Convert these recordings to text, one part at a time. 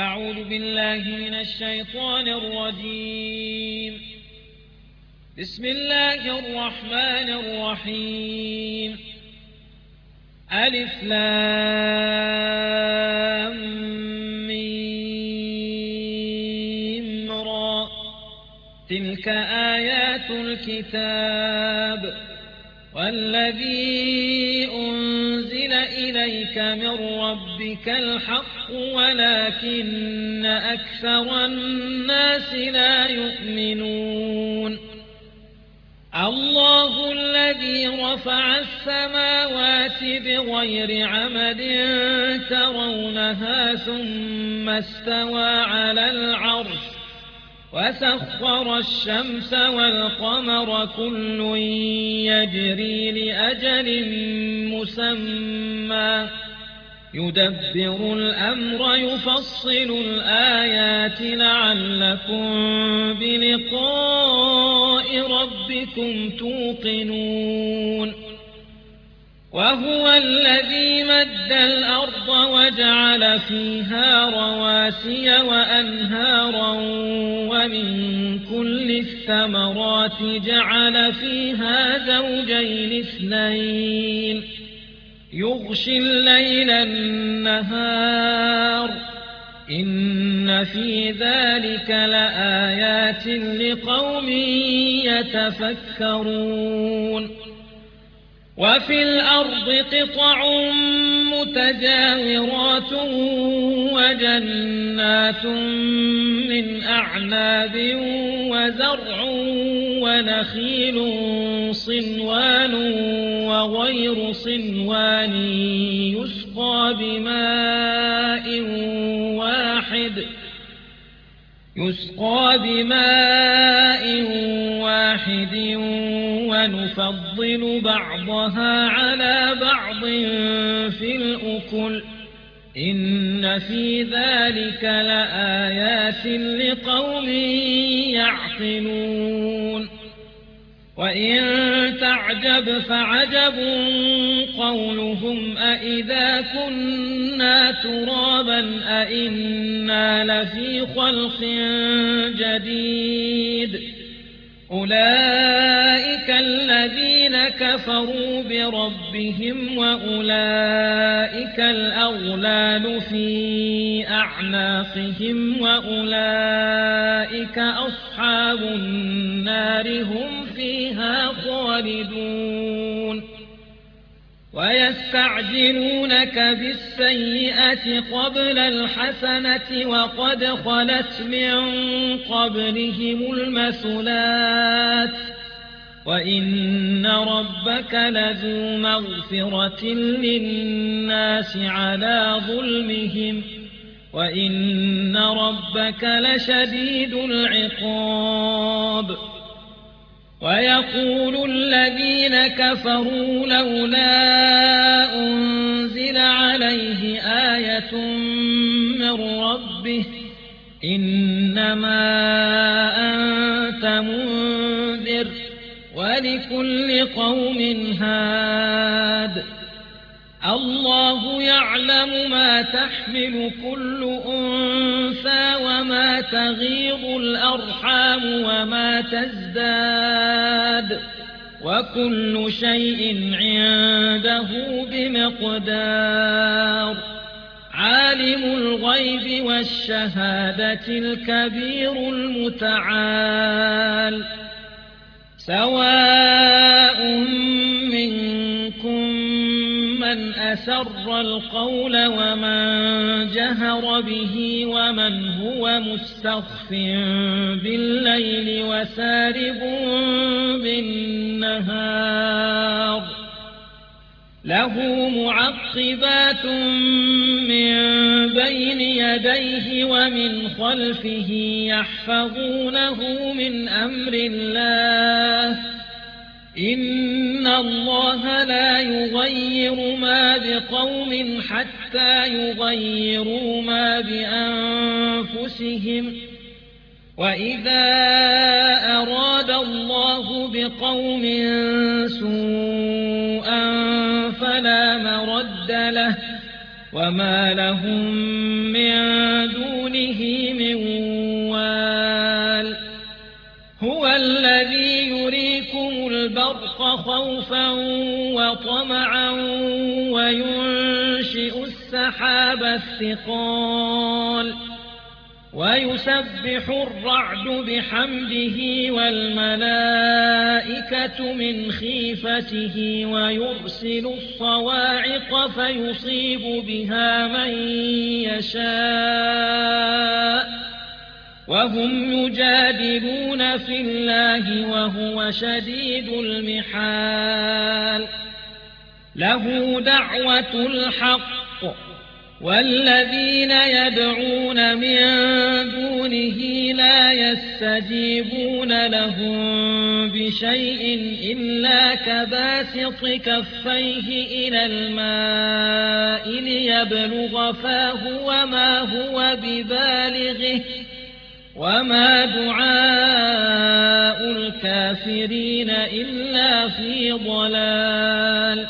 أعوذ بالله من الشيطان الرجيم. بسم الله الرحمن الرحيم. ألف لام ميم را. تلك آيات الكتاب والذي أنزل إليك من ربك الحق ولكن أكثر الناس لا يؤمنون. الله الذي رفع السماوات بغير عمد ترونها ثم استوى على العرش وسخر الشمس والقمر كل يجري لأجل مسمى يدبر الأمر يفصل الآيات لعلكم بلقاء ربكم توقنون. وهو الذي مد الأرض وجعل فيها رواسي وأنهارا ومن كل الثمرات جعل فيها زوجين اثنين يغشي الليل النهار إن في ذلك لآيات لقوم يتفكرون. وفي الأرض قطع متجاورات وجنات من أعناب وزرع ونخيل صنوان وغير صنوان يسقى بماء واحد ونفضل بعضها على بعض في الأكل إن في ذلك لآيات لقوم يعقلون. وإن تعجب فعجب قولهم أإذا كنا ترابا أإنا لفي خلق جديد أولئك الذين كفروا بربهم وأولئك الأغلال في أعناقهم وأولئك أصحاب النار هم فيها خالدون. ويستعجلونك بالسيئة قبل الحسنة وقد خلت من قبلهم المثلات وإن ربك لذو مغفرة للناس على ظلمهم وإن ربك لشديد العقاب. ويقول الذين كفروا لولا أنزل عليه آية من ربه إنما أنت منذر ولكل قوم هاد. الله يعلم ما تحمل كل أنثى وما تغيض الأرحام وما تزداد وكل شيء عنده بمقدار. عالم الغيب والشهادة الكبير المتعال. سواء منكم من أسر القول ومن جهر به ومن هو مستخف بالليل وسارب بالنهار له معقبات من بين يديه ومن خلفه يحفظونه من أمر الله إن الله لا يغير ما بقوم حتى يغيروا ما بأنفسهم وإذا أراد الله بقوم سوءا فلا مرد له وما لهم من دونه البرق خوفا وطمعا وينشئ السحاب الثقال ويسبح الرعد بحمده والملائكة من خيفته ويرسل الصواعق فيصيب بها من يشاء وهم يجادلون في الله وهو شديد المحال له دعوة الحق والذين يدعون من دونه لا يستجيبون لهم بشيء إلا كباسط كفيه إلى الماء ليبلغ فاه وما هو ببالغه وما دعاء الكافرين إلا في ضلال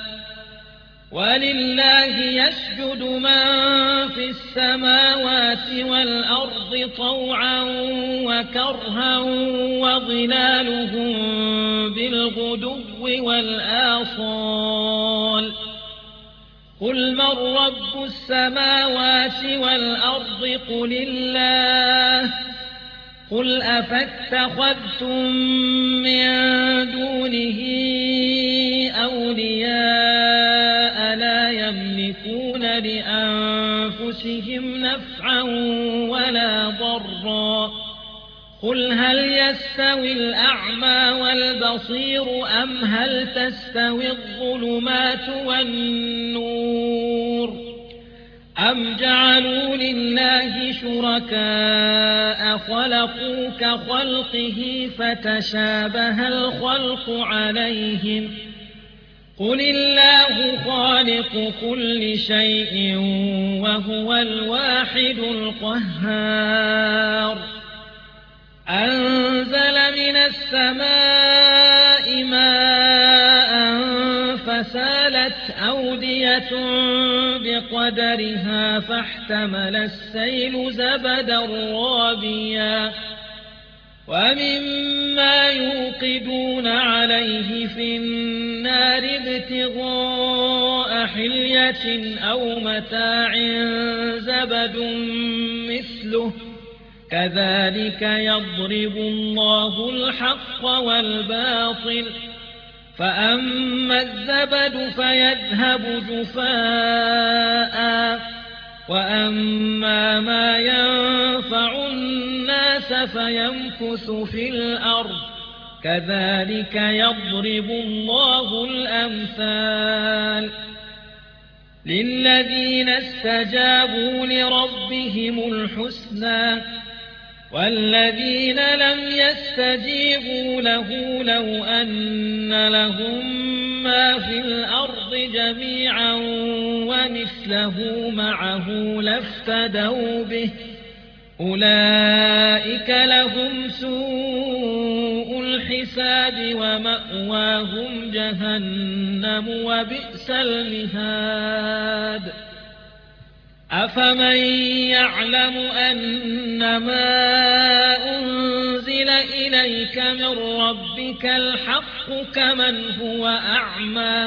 ولله يسجد من في السماوات والأرض طوعا وكرها وظلالهم بالغدو والآصال قل من رب السماوات والأرض قل الله قل أفاتخذتم من دونه أولياء لا يملكون لأنفسهم نفعا ولا ضرا قل هل يستوي الأعمى والبصير أم هل تستوي الظلمات والنور أم جعلوا لله شركاء خلقوا كخلقه فتشابه الخلق عليهم قل الله خالق كل شيء وهو الواحد القهار أنزل من السماء ماء فسالت أودية بقدرها فاحتمل السيل زبدا رابيا ومما يوقدون عليه في النار ابتغاء حلية أو متاع زبد مثله كذلك يضرب الله الحق والباطل فأما الزبد فيذهب جفاء وأما ما ينفع الناس فيمكث في الأرض كذلك يضرب الله الأمثال للذين استجابوا لربهم الحسنى والذين لم يستجيبوا له لو أن لهم ما في الأرض جميعا ومثله معه لافتدوا به أولئك لهم سوء الحساب ومأواهم جهنم وبئس المهاد أفمن يعلم أنما أنزل إليك من ربك الحق كمن هو أعمى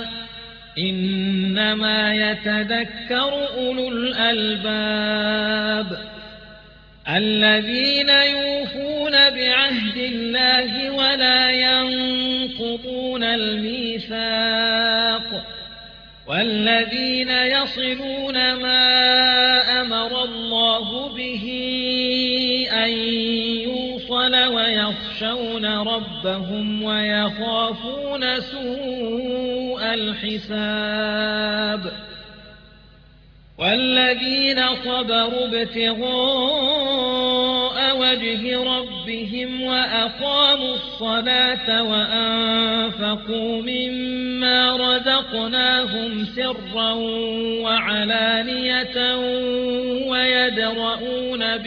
إنما يتذكر أولو الألباب الذين يوفون بعهد الله ولا ينقضون الميثاق والذين يصلون ما أمر الله به أن يوصل ويخشون ربهم ويخافون سوء الحساب والذين صبروا ابتغاء وجه ربهم وأقاموا الصلاة وأنفقوا مما رزقناهم سرا وعلانية ويدرؤون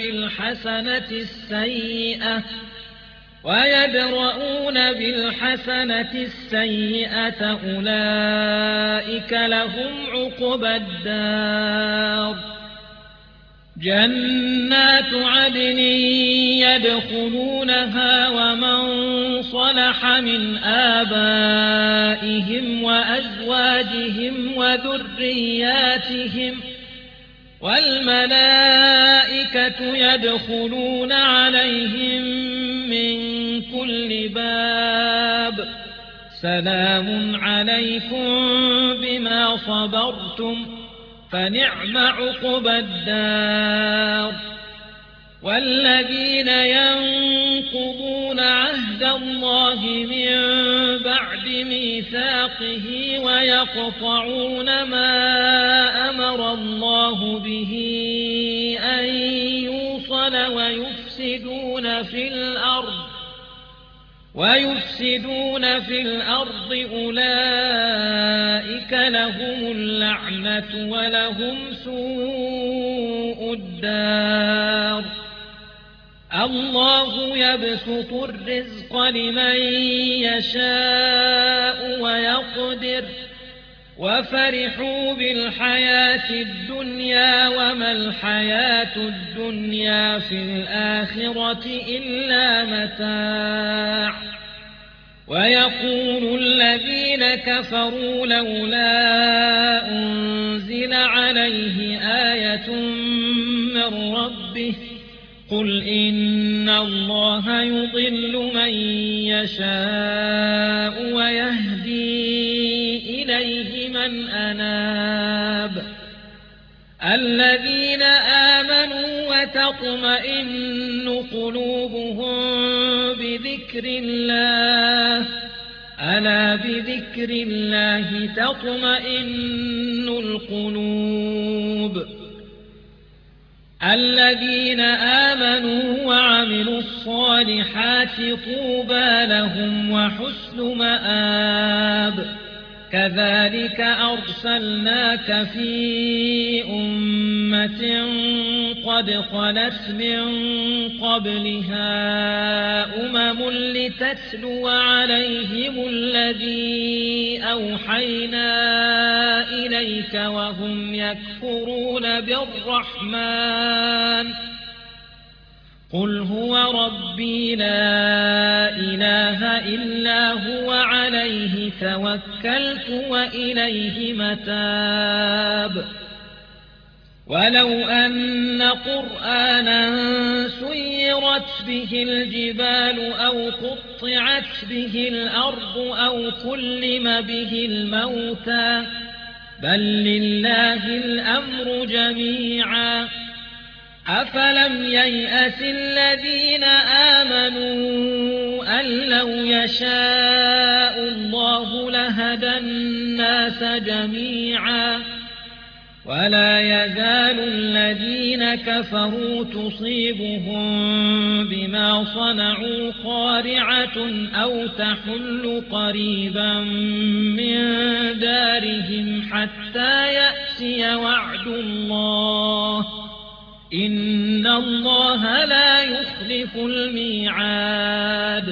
بالحسنة السيئة أولئك لهم عقبى الدار جنات عدن يدخلونها ومن صلح من آبائهم وأزواجهم وذرياتهم والملائكة يدخلون عليهم من كل باب سلام عليكم بما صبرتم فنعم عقبى الدار. والذين ينقضون عهد الله من بعد ميثاقه ويقطعون ما أمر الله به أن يوصل ويفسدون في الأرض أولئك لهم اللعنة ولهم سوء الدار. الله يبسط الرزق لمن يشاء ويقدر وفرحوا بالحياة الدنيا وما الحياة الدنيا في الآخرة إلا متاع. ويقول الذين كفروا لولا أنزل عليه آية من ربه قل إن الله يضل من يشاء ويهدي إليه من أناب. الذين آمنوا وتطمئن قلوبهم بذكر الله ألا بذكر الله تطمئن القلوب. الذين آمنوا وعملوا الصالحات طوبى لهم وحسن مآب. كذلك أرسلناك في أمة قد خلت من قبلها لتتلو عليهم الذي أوحينا إليك وهم يكفرون بالرحمن قل هو ربي لا إله إلا هو عليه توكلت وإليه متاب. ولو أن قرآنا سيرت به الجبال أو قطعت به الأرض أو كلم به الموتى بل لله الأمر جميعا. أفلم ييأس الذين آمنوا أن لو يشاء الله لهدى الناس جميعا. ولا يزال الذين كفروا تصيبهم بما صنعوا قارعة أو تحل قريبا من دارهم حتى يأتي وعد الله إن الله لا يخلف الميعاد.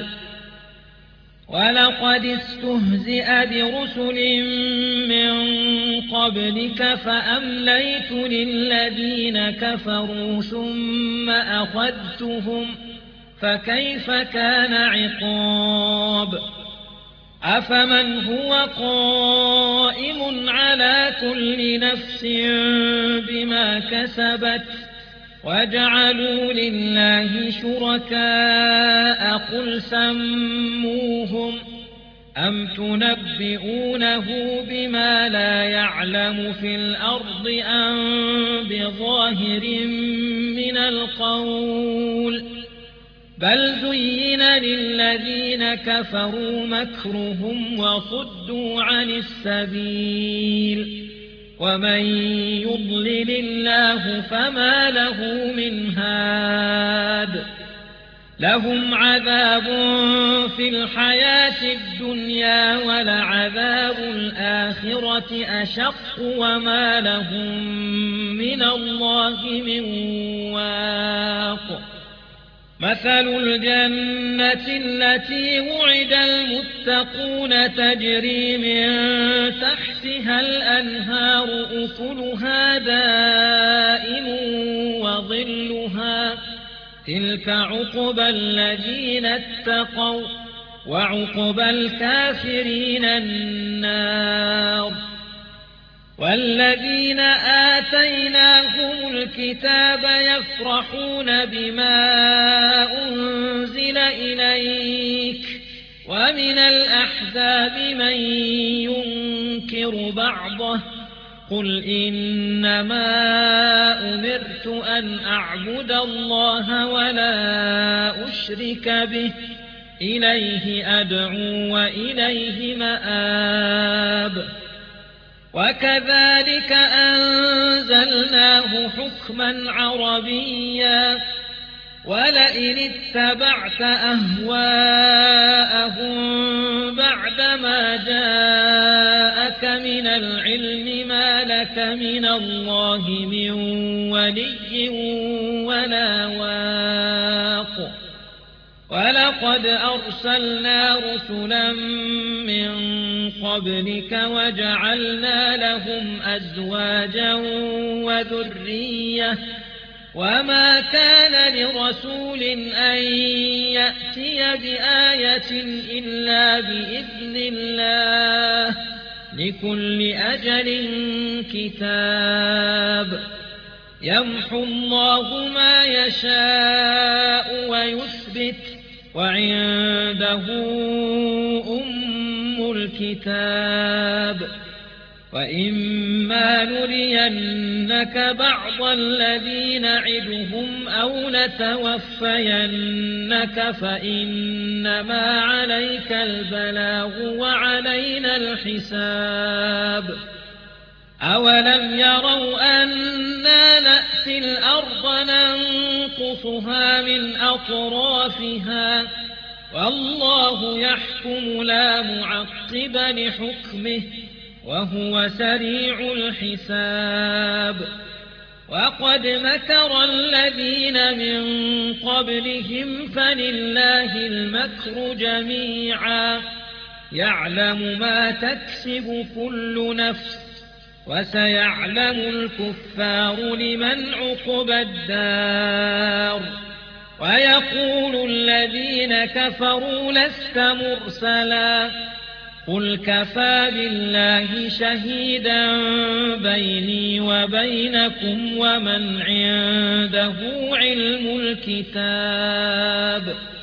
ولقد استهزئ برسل من قبلك فأمليت للذين كفروا ثم أخذتهم فكيف كان عقاب. أفمن هو قائم على كل نفس بما كسبت وجعلوا لله شركاء قل سموهم أم تنبئونه بما لا يعلم في الأرض أم بظاهر من القول بل زين للذين كفروا مكرهم وصدوا عن السبيل ومن يضلل الله فما له من هاد. لهم عذاب في الحياة الدنيا ولعذاب الآخرة أشق وما لهم من الله من واق. مثل الجنة التي وعد المتقون تجري من تحتها الأنهار أكلها دائم وظلها تلك عقبى الذين اتقوا وعقبى الكافرين النار والذين آتيناهم الكتاب يفرحون بما أنزل إليك ومن الأحزاب من ينكر بعضه قل إنما أمرت أن أعبد الله ولا أشرك به إليه أدعو وإليه مآب وكذلك أنزلناه حكما عربيا ولئن اتبعت أهواءهم بعدما جاءك من العلم ما لك من الله من ولي ولا واق ولقد أرسلنا رسلا من قبلك وجعلنا لهم أزواجا وذرية وما كان لرسول أن يأتي بآية إلا بإذن الله لكل أجل كتاب يمحو الله ما يشاء ويثبت وعنده أم الكتاب وإما نرينك بعض الذي نعدهم أو نتوفينك فإنما عليك البلاغ وعلينا الحساب أولم يروا أنا نأتي الأرض ننقصها من أطرافها والله يحكم لا معقب لحكمه وهو سريع الحساب وقد مكر الذين من قبلهم فلله المكر جميعا يعلم ما تكسب كل نفس وسيعلم الكفار لمن عقبى الدار ويقول الذين كفروا لست مرسلا قل كفى بالله شهيدا بيني وبينكم ومن عنده علم الكتاب